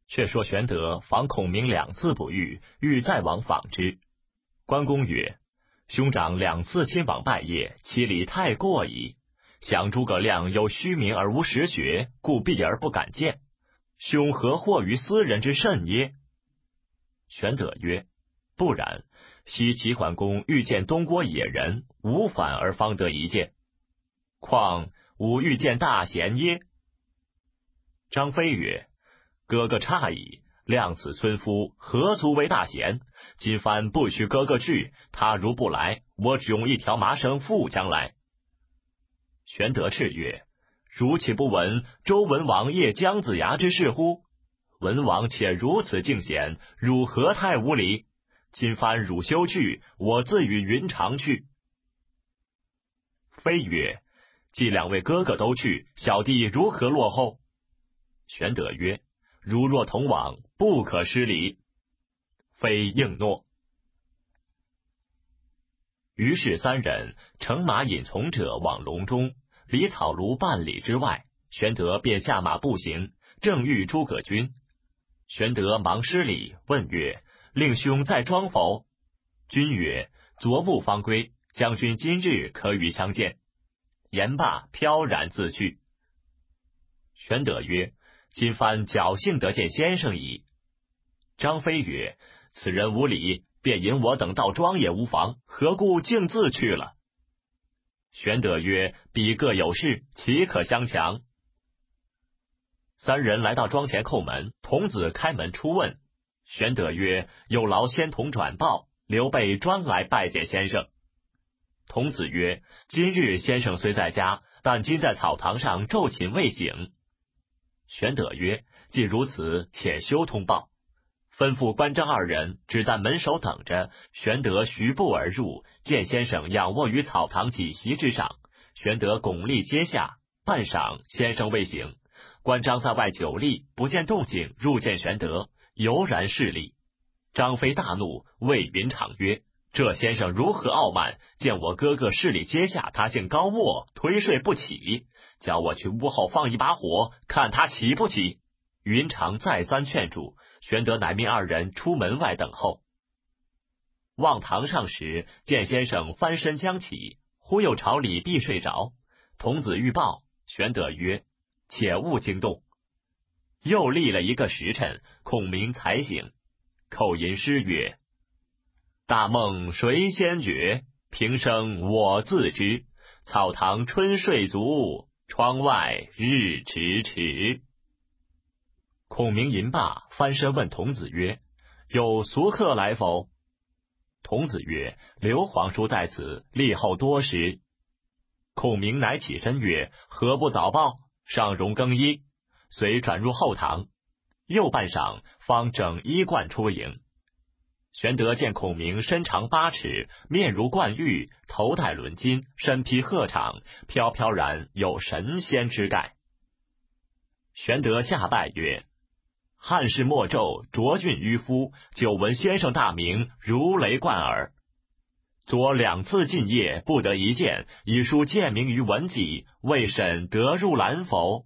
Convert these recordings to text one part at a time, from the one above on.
却说玄德访孔明2次不遇，欲再往访之。关公曰：兄长2次亲往拜谒，其礼太过矣。想诸葛亮有虚名而无实学，故避而不敢见。兄何惑于斯人之甚耶？玄德曰：不然，昔齐桓公欲见东郭野人，无反而方得一见。况吾欲见大贤耶？张飞曰：哥哥诧异，亮此村夫，何足为大贤？今番不许哥哥去，他如不来，我只用1条麻绳缚将来。玄德叱曰：汝岂不闻周文王谒姜子牙之事乎？文王且如此敬贤，汝何太无礼？今番汝休去，我自与云长去。飞曰：既2位哥哥都去，小弟如何落后？玄德曰：如若同往，不可失礼。飞应诺。于是3人乘马引从者往隆中，离草庐半里之外，玄德便下马步行，正遇诸葛均。玄德忙施礼，问曰：令兄在庄否？均曰：昨暮方归，将军今日可与相见。言罢，飘然自去。玄德曰：今番侥幸得见先生矣。张飞曰：此人无礼，便引我等到庄也无妨，何故径自去了？玄德曰：彼各有事，岂可相强？3人来到庄前叩门，童子开门出问。玄德曰：有劳先童转报，刘备专来拜见先生。童子曰：今日先生虽在家，但今在草堂上昼寝未醒。玄德曰：既如此，且休通报。吩咐关张2人只在门首等着。玄德徐步而入，见先生仰卧于草堂几席之上，玄德拱立阶下，半晌先生未醒。关张在外久立，不见动静，入见玄德，犹然侍立。张飞大怒，谓云长曰：这先生如何傲慢，见我哥哥侍立阶下，他竟高卧推睡不起，叫我去屋后放一把火，看他起不起。云长再三劝住，玄德乃命2人出门外等候。望堂上时，见先生翻身将起，忽又朝里必睡着。童子欲报，玄德曰：且勿惊动。又立了1个时辰，孔明才醒，口吟诗曰：大梦谁先觉？平生我自知。草堂春睡足，窗外日迟迟。孔明吟罢，翻身问童子曰：有俗客来否？童子曰：刘皇叔在此，立后多时。孔明乃起身曰：何不早报？上容更衣。遂转入后堂，又半晌，方整衣冠出迎。玄德见孔明身长8尺，面如冠玉，头戴纶巾，身披鹤氅，飘飘然有神仙之概。玄德下拜曰：汉室末胄，卓俊迂夫，久闻先生大名，如雷贯耳。昨2次进谒，不得一见，已书荐名于文己，未审得入览否？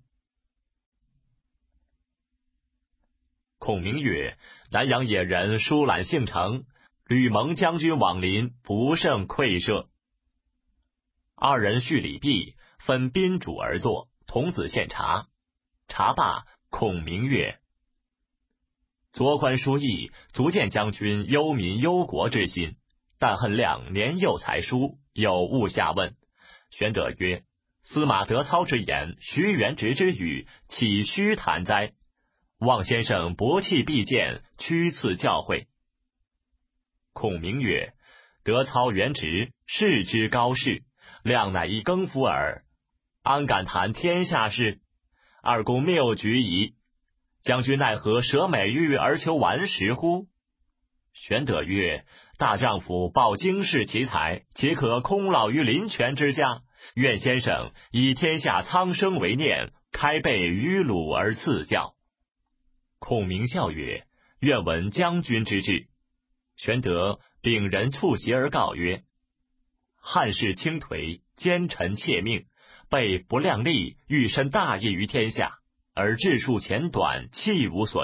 孔明曰：南阳野人疏懒性诚，吕蒙将军往临，不胜愧赦。2人叙礼毕，分宾主而坐，童子献茶。茶罢，孔明曰：昨观书意，足见将军忧民忧国之心，但恨亮年幼才疏，有误下问。玄德曰：司马德操之言，徐元直之语，岂虚谈哉？望先生博弃必见，屈赐教诲。孔明曰：德操元直，世之高士，亮乃一耕夫耳，安敢谈天下事？2公谬举矣。将军奈何舍美玉而求顽石乎？玄德曰：大丈夫抱经世奇才，岂可空老于林泉之下？愿先生以天下苍生为念，开背于鲁而赐教。孔明笑曰：愿闻将军之志。玄德秉人促席而告曰：汉室倾颓，奸臣窃命，备不量力，欲伸大业于天下，而治数浅短，弃无所救，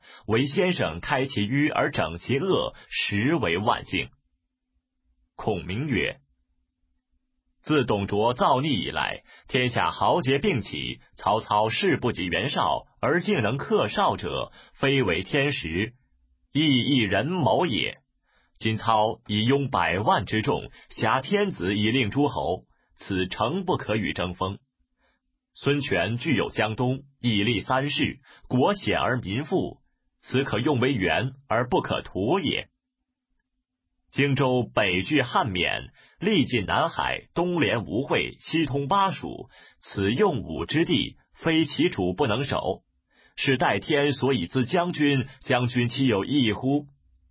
唯先生开其愚而整其恶，实为万幸。孔明曰：自董卓造逆以来，天下豪杰并起，曹操事不及袁绍，而竟能克绍者，非为天时，亦人谋也。今操以拥100万之众，挟天子以令诸侯，此诚不可与争锋。孙权具有江东，以立3世，国险而民富，此可用为援，而不可图也。荆州北据汉沔，历尽南海，东连吴会，西通巴蜀，此用武之地，非其主不能守。是代天所以资将军，将军岂有异乎？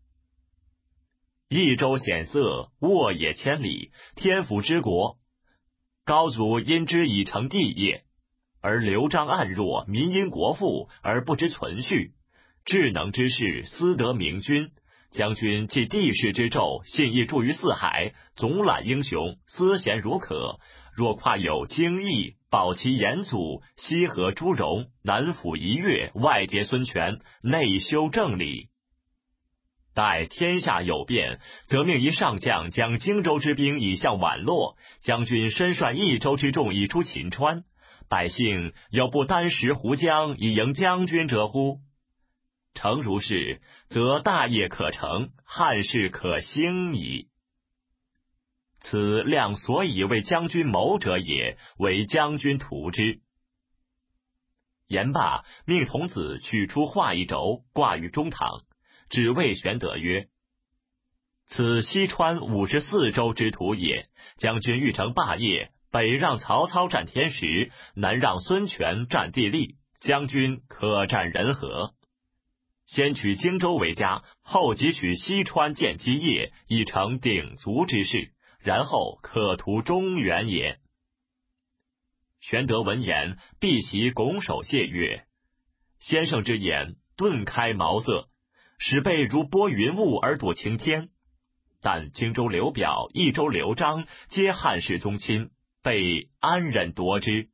益州险塞，沃野千里，天府之国，高祖因之以成帝业，而刘璋暗弱，民因国富而不知存续。智能之士，思得明君。将军继帝室之胄，信义著于四海，总揽英雄，思贤如渴。若跨有荆益，保其严祖，西河朱荣，南抚夷越，外结孙权，内修正理。待天下有变，则命一上将将荆州之兵以向宛洛，将军身率益州之众以出秦川，百姓有不单食胡浆以迎将军者乎？诚如是，则大业可成，汉室可兴矣。此亮所以为将军谋者也，为将军图之。言罢，命童子取出画一轴，挂于中堂，只谓玄德曰：此西川54州之图也，将军欲成霸业，北让曹操占天时，南让孙权占地利，将军可占人和。先取荆州为家，后即取西川建基业，以成鼎足之势，然后可图中原也。玄德闻言，避席拱手谢曰：先生之言顿开茅塞，使备如拨云雾而睹晴天。但荆州刘表、益州刘璋皆汉室宗亲，备安忍夺之？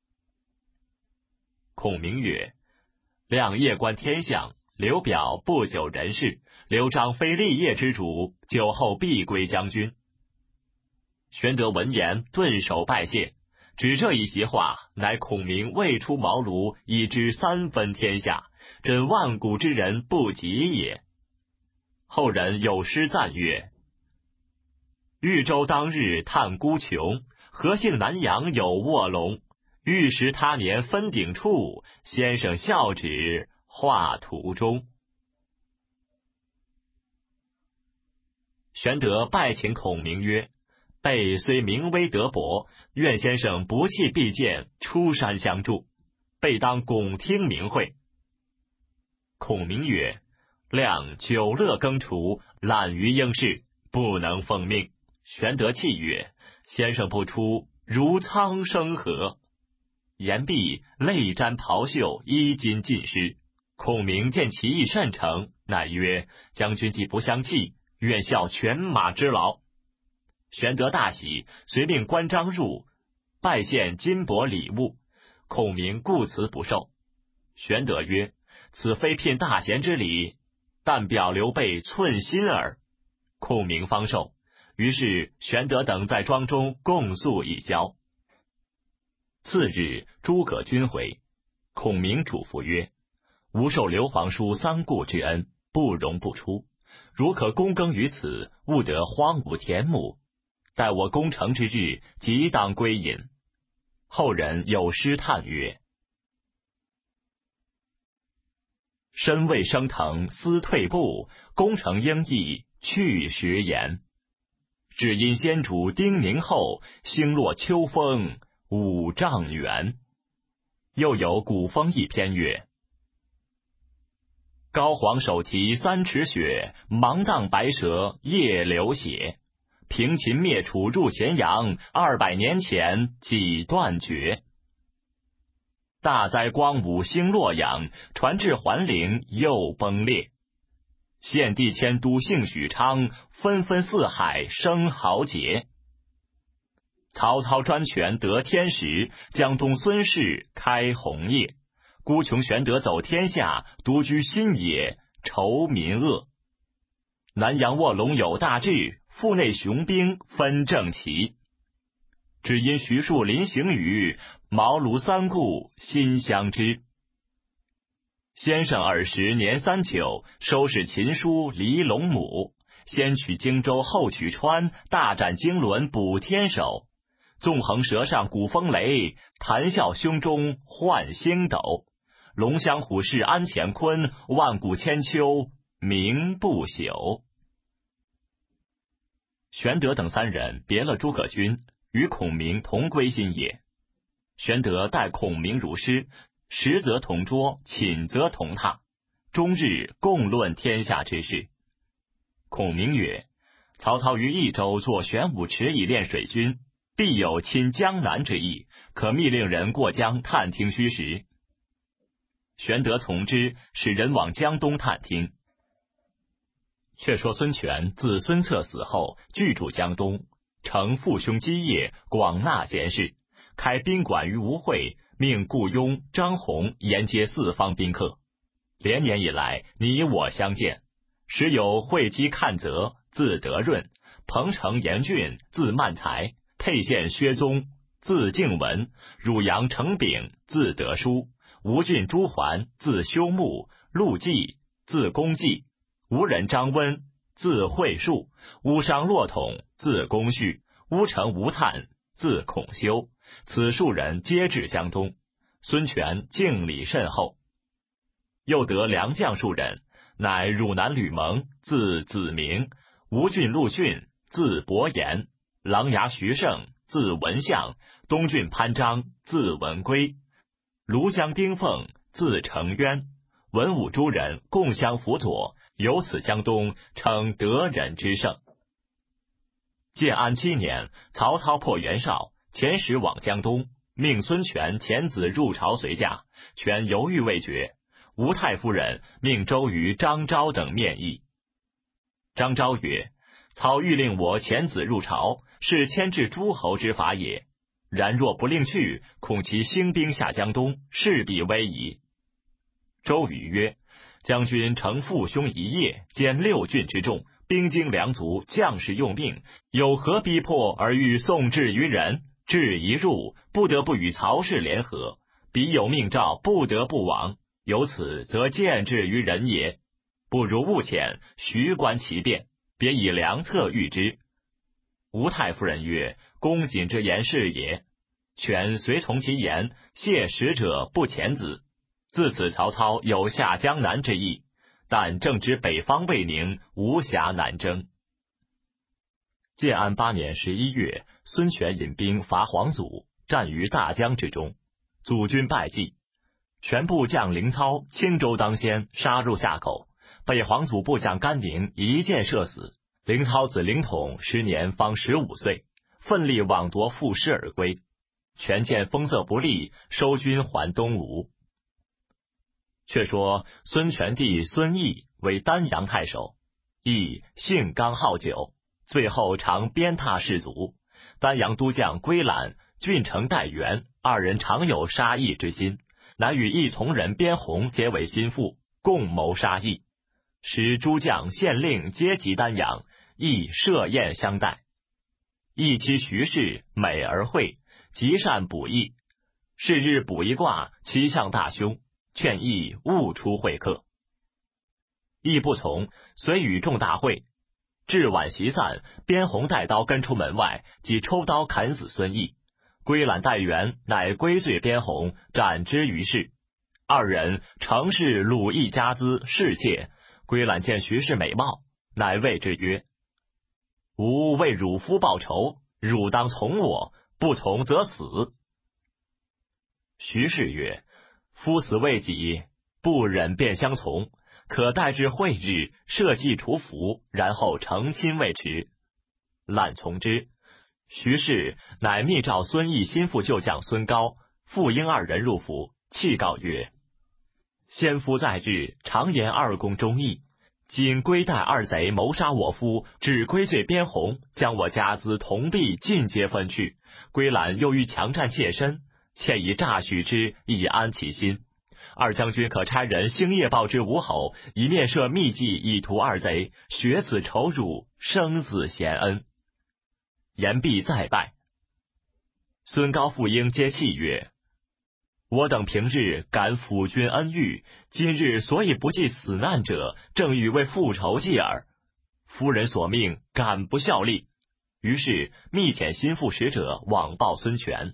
孔明曰：亮夜观天象，刘表不久人事，刘璋非立业之主，久后必归将军。玄德闻言，顿首拜谢。只这一席话，乃孔明未出茅庐，已知3分天下，真万古之人不及也。后人有诗赞曰：豫州当日探孤穷，何幸南阳有卧龙。欲识他年分鼎处，先生笑指画图中。玄德拜请孔明曰：备虽名微德薄，愿先生不弃必见，出山相助，备当拱听明会。孔明曰：亮久乐耕锄，懒于应试，不能奉命。玄德泣曰：先生不出，如苍生何？言毕，泪沾袍袖，衣襟尽湿。孔明见其意甚诚，乃曰：将军既不相弃，愿效犬马之劳。玄德大喜，遂命关张入，拜献金帛礼物。孔明故辞不受。玄德曰：此非聘大贤之礼，但表刘备寸心耳。孔明方受。于是玄德等在庄中共宿一宵。次日，诸葛均回，孔明嘱咐曰：吾受刘皇叔3顾之恩，不容不出。如可躬耕于此，勿得荒芜田亩。待我攻城之日，即当归隐。后人有诗叹曰：身未升腾思退步，攻城应意去时言。只因先主丁宁后，星落秋风5丈原。又有古风一篇曰：高皇手提3尺雪，芒砀白蛇夜流血。平秦灭楚入咸阳，200年前几断绝。大灾光武兴洛阳，传至桓陵又崩裂。献帝迁都姓许昌，纷纷四海生豪杰。曹操专权得天时，江东孙氏开红业。 孤穷玄德走天下，独居新野，愁民恶。南阳卧龙有大志，腹内雄兵分正齐。只因徐庶临行语，茅庐三顾心相知。先生尔时年39，收拾秦书离龙母。先取荆州后取川，大展经纶补天守。纵横舌上鼓风雷，谈笑胸中换星斗。龙翔虎视安乾坤，万古千秋名不朽。玄德等三人别了诸葛均，与孔明同归新野。玄德待孔明如师，食则同桌，寝则同榻，终日共论天下之事。孔明曰：曹操于益州作玄武池以练水军，必有侵江南之意，可密令人过江探听虚实。玄德从之，使人往江东探听。却说孙权自孙策死后，据住江东，承父兄基业，广纳贤士，开宾馆于吴会，命顾雍、张宏沿接四方宾客。连年以来，你我相见。时有会稽看泽，字德润；彭城严俊，字曼才；沛县薛宗，字敬文；汝阳程炳，字德书；吴郡朱桓，字修穆；陆绩，字公绩；吴人张温，字惠树；乌商骆统，字公绪；乌城吴粲，字孔修。此数人皆至江东，孙权敬礼甚厚。又得良将数人，乃汝南吕蒙，字子明；吴郡陆逊，字伯言；琅琊徐盛，字文相；东郡潘璋，字文圭；庐江丁奉，字成渊。文武诸人共相辅佐，由此江东称得人之盛。建安7年，曹操破袁绍，遣使往江东，命孙权遣子入朝随驾，权犹豫未决。吴太夫人命周瑜、张昭等面议。张昭曰：操欲令我遣子入朝，是牵制诸侯之法也。然若不令去，恐其兴兵下江东，势必危矣。周瑜曰：将军承父兄一业，兼6郡之众，兵精粮足，将士用命，有何逼迫而欲送至于人？至一入，不得不与曹氏联合，彼有命诏，不得不往。由此则见制于人也，不如务遣，徐观其变，别以良策御之。吴太夫人曰：公瑾之言是也。权随从其言，谢使者不遣子。自此曹操有下江南之意，但正值北方未宁，无暇南征。建安8年11月，孙权引兵伐黄祖，战于大江之中，祖军败绩。全部将凌操青州当先，杀入夏口，被黄祖部将甘宁一箭射死。凌操子凌统时年方15岁，奋力往夺赋诗而归。权见风色不利，收军还东吴。却说孙权弟孙毅为丹阳太守，毅性刚好酒，最后常鞭挞士卒。丹阳都将归览、郡城戴元二人常有杀义之心，乃与一从人边宏结为心腹，共谋杀义。使诸将县令皆集丹阳，亦设宴相待。义妻徐氏美而慧，极善卜易。是日卜一卦，其象大凶，劝义勿出会客。义不从，遂与众大会。至晚席散，边宏带刀跟出门外，即抽刀砍死孙毅。归览戴元乃归罪边宏，斩之于市。二人诚是鲁义家资侍妾。归览见徐氏美貌，乃谓之曰：吾为汝夫报仇，汝当从我，不从则死。徐氏曰：夫死未己，不忍便相从，可待至会日，设祭除服，然后成亲未迟。览从之。徐氏乃密召孙毅心腹旧将孙高、傅婴二人入府，弃告曰：先夫在日，常言二公忠义。今归带二贼谋杀我夫，只归罪边宏，将我家资铜币尽皆分去。归览又欲强占妾身，妾以诈许之，以安其心。 二将军可差人星夜报之吴侯，一面设密计以图二贼，雪此仇辱，生死贤恩。言毕再拜。孙高、傅婴皆泣曰：我等平日感辅君恩遇，今日所以不计死难者，正欲为复仇计耳。夫人所命，敢不效力？于是密遣心腹使者往报孙权。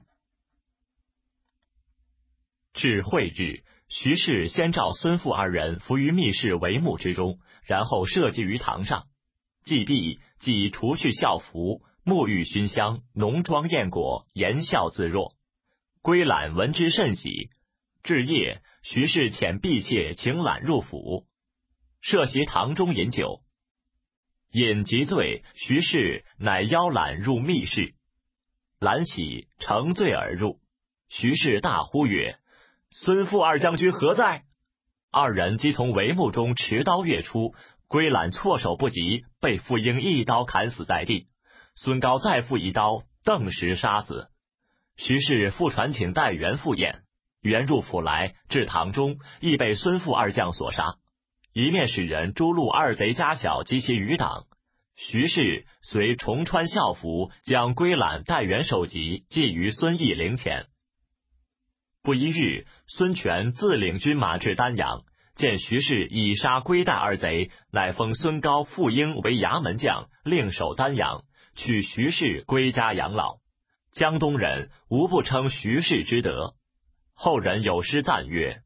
至会日，徐氏先召孙傅二人伏于密室帷幕之中，然后设祭于堂上。祭毕，即除去校服，沐浴熏香，浓妆艳裹，言笑自若。归览闻之甚喜。至夜，徐氏遣婢妾请览入府，设席堂中饮酒。饮极醉，徐氏乃邀览入密室。览喜，乘醉而入。徐氏大呼曰：孙傅二将军何在？二人即从帷幕中持刀跃出，归览措手不及，被傅婴一刀砍死在地。孙高再复一刀，顿时杀死。徐氏复传请代元赴宴，元入府来，至堂中，亦被孙傅二将所杀。一面使人诛戮二贼家小及其余党。徐氏随重穿校服，将归览、代元首级寄于孙义陵前。不一日，孙权自领军马至丹阳，见徐氏已杀归代二贼，乃封孙高、傅婴为衙门将，另守丹阳，取徐氏归家养老。江东人无不称徐氏之德。后人有诗赞曰：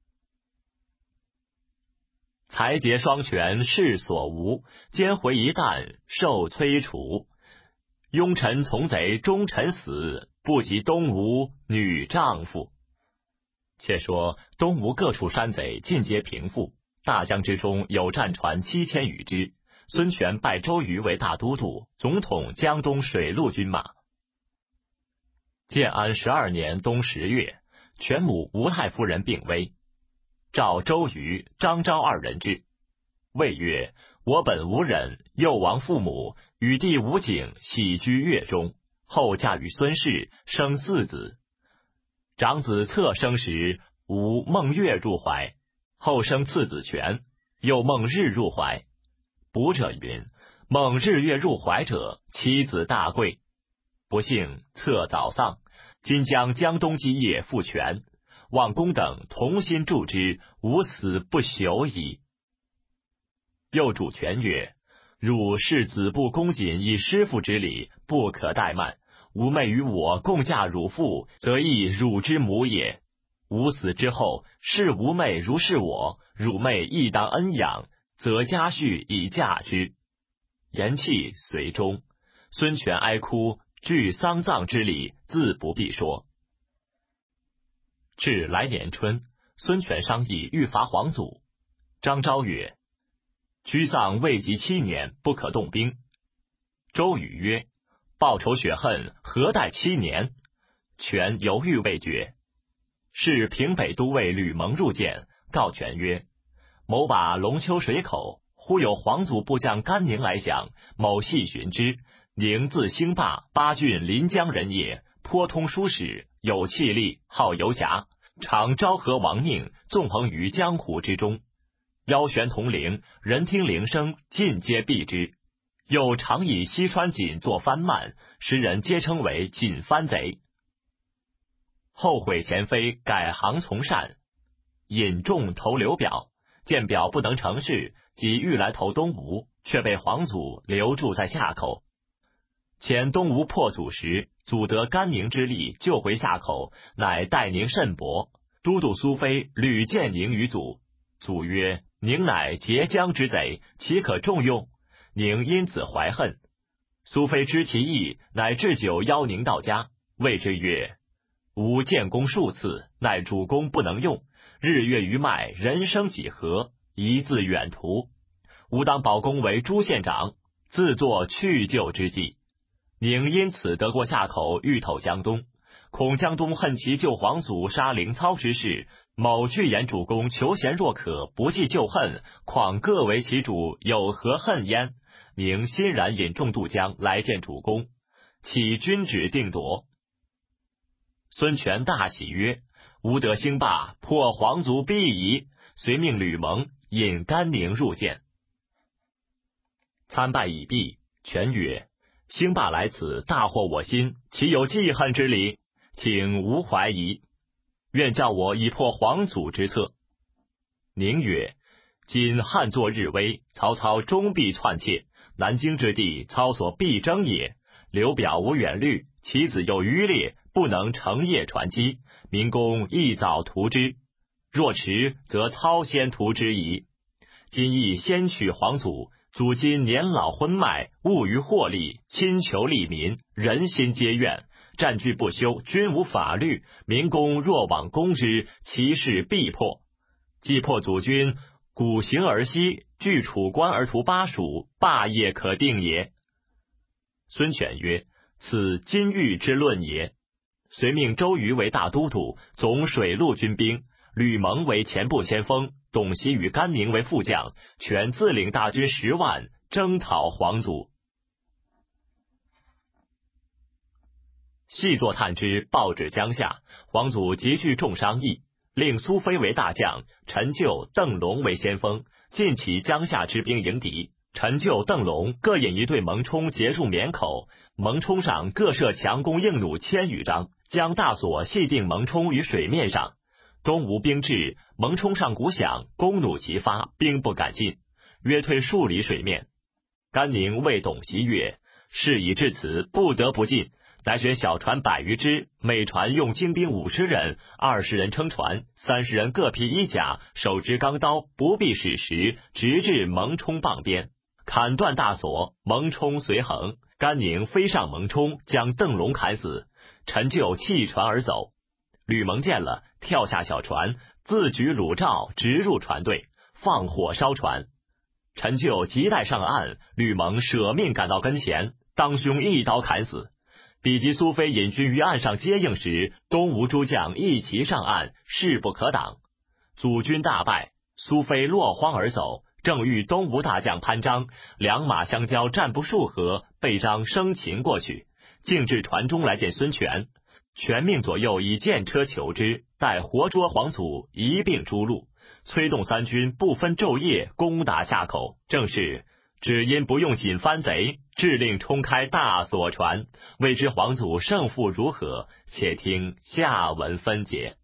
才节双全世所无，奸回一旦受摧除。庸臣从贼忠臣死，不及东吴女丈夫。且说东吴各处山贼尽皆平复，大江之中有战船7000余只。孙权拜周瑜为大都督，总统江东水陆军马。建安12年冬10月，权母吴太夫人病危，召周瑜、张昭二人至，谓曰：我本无人，幼亡父母，与弟吴景喜居越中，后嫁与孙氏，生4子。长子策生时，吾梦月入怀，后生次子权，又梦日入怀。卜者云：梦日月入怀者，妻子大贵。不幸策早丧，今将江东基业复权，望公等同心助之，吾死不朽矣。又主权曰：汝视子部恭谨以师父之礼，不可怠慢。吾妹与我共嫁汝父，则亦汝之母也。吾死之后，视吾妹如视我，汝妹亦当恩养，则家婿以嫁之。言讫，随终。孙权哀哭，具丧葬之礼，自不必说。至来年春，孙权商议欲伐黄祖。张昭曰：居丧未及7年，不可动兵。周瑜曰：报仇雪恨，何待7年？权犹豫未决。是平北都尉吕蒙入见，告权曰：某把龙丘水口，忽有黄祖部将甘宁来降，某细寻之，宁字兴霸，巴郡临江人也，颇通书史，有气力，好游侠，常昭和亡命，纵横于江湖之中。腰悬铜铃，人听铃声，尽皆避之。又常以西川锦作藩幔，时人皆称为锦藩贼。后悔前非，改行从善，引众投刘表，见表不能成事，即欲来投东吴，却被黄祖留住在夏口。遣东吴破祖时，祖得甘宁之力，救回夏口，乃待宁甚薄。都督苏飞屡见宁于祖，祖曰：宁乃截江之贼，岂可重用？宁因此怀恨。苏飞知其意，乃置酒邀宁到家，谓之曰：吾建功数次，乃主公不能用，日月余迈，人生几何？一自远图。吾当保公为诸县长，自作去就之计。宁因此得过夏口，欲投江东。恐江东恨其救皇祖杀凌操之事，某具言主公求贤若渴，不计旧恨，况各为其主，有何恨焉？宁欣然引众渡江来见主公，启军旨定夺。孙权大喜曰： 吾得兴霸，破皇族必矣。遂命吕蒙引甘宁入见。参拜已毕，权曰：兴霸来此，大惑我心，岂有记恨之理？请无怀疑，愿教我以破皇祖之策。宁曰：今汉作日威，曹操终必篡窃，南京之地，操所必争也。刘表无远虑，其子有余烈，不能成业传机，民公亦早图之。若迟，则操先图之矣。今亦先取皇祖，祖今年老昏迈，务于获利，亲求利民，人心皆怨，占据不休，均无法律，民公若往攻之，其势必破。既破祖军，古行而西，据楚关而图巴蜀，霸业可定也。孙权曰：此金玉之论也。遂命周瑜为大都督，总水陆军兵，吕蒙为前部先锋，董袭与甘宁为副将，权自领大军10万，征讨皇祖。细作探知报至江夏，皇祖急聚众商议，令苏飞为大将，陈就、邓龙为先锋，尽起江夏之兵迎敌。陈就、邓龙各引一队蒙冲截住绵口，蒙冲上各设强弓硬弩1000余张，将大锁系定蒙冲于水面上。东吴兵至，蒙冲上鼓响，弓弩齐发，兵不敢进，约退数里水面。甘宁谓董袭曰：事已至此，不得不进。乃选小船100余只，每船用精兵50人，20人撑船，30人各披衣甲，手执钢刀，不必使时，直至蒙冲傍边，砍断大锁，蒙冲随横。甘宁飞上蒙冲，将邓龙砍死，陈就弃船而走。吕蒙见了，跳下小船，自举弩罩，直入船队，放火烧船。陈就急待上岸，吕蒙舍命赶到跟前，当胸一刀砍死。比及苏飞引军于岸上接应时，东吴诸将一齐上岸，势不可挡，祖军大败，苏飞落荒而走。正遇东吴大将潘璋，两马相交，战不数合，被张生擒过去，径至船中来见孙权。权命左右以箭车求之，待活捉皇祖，一并诛戮。催动三军不分昼夜，攻打夏口。正是只因不用锦帆贼，致令冲开大锁船。未知皇祖胜负如何？且听下文分解。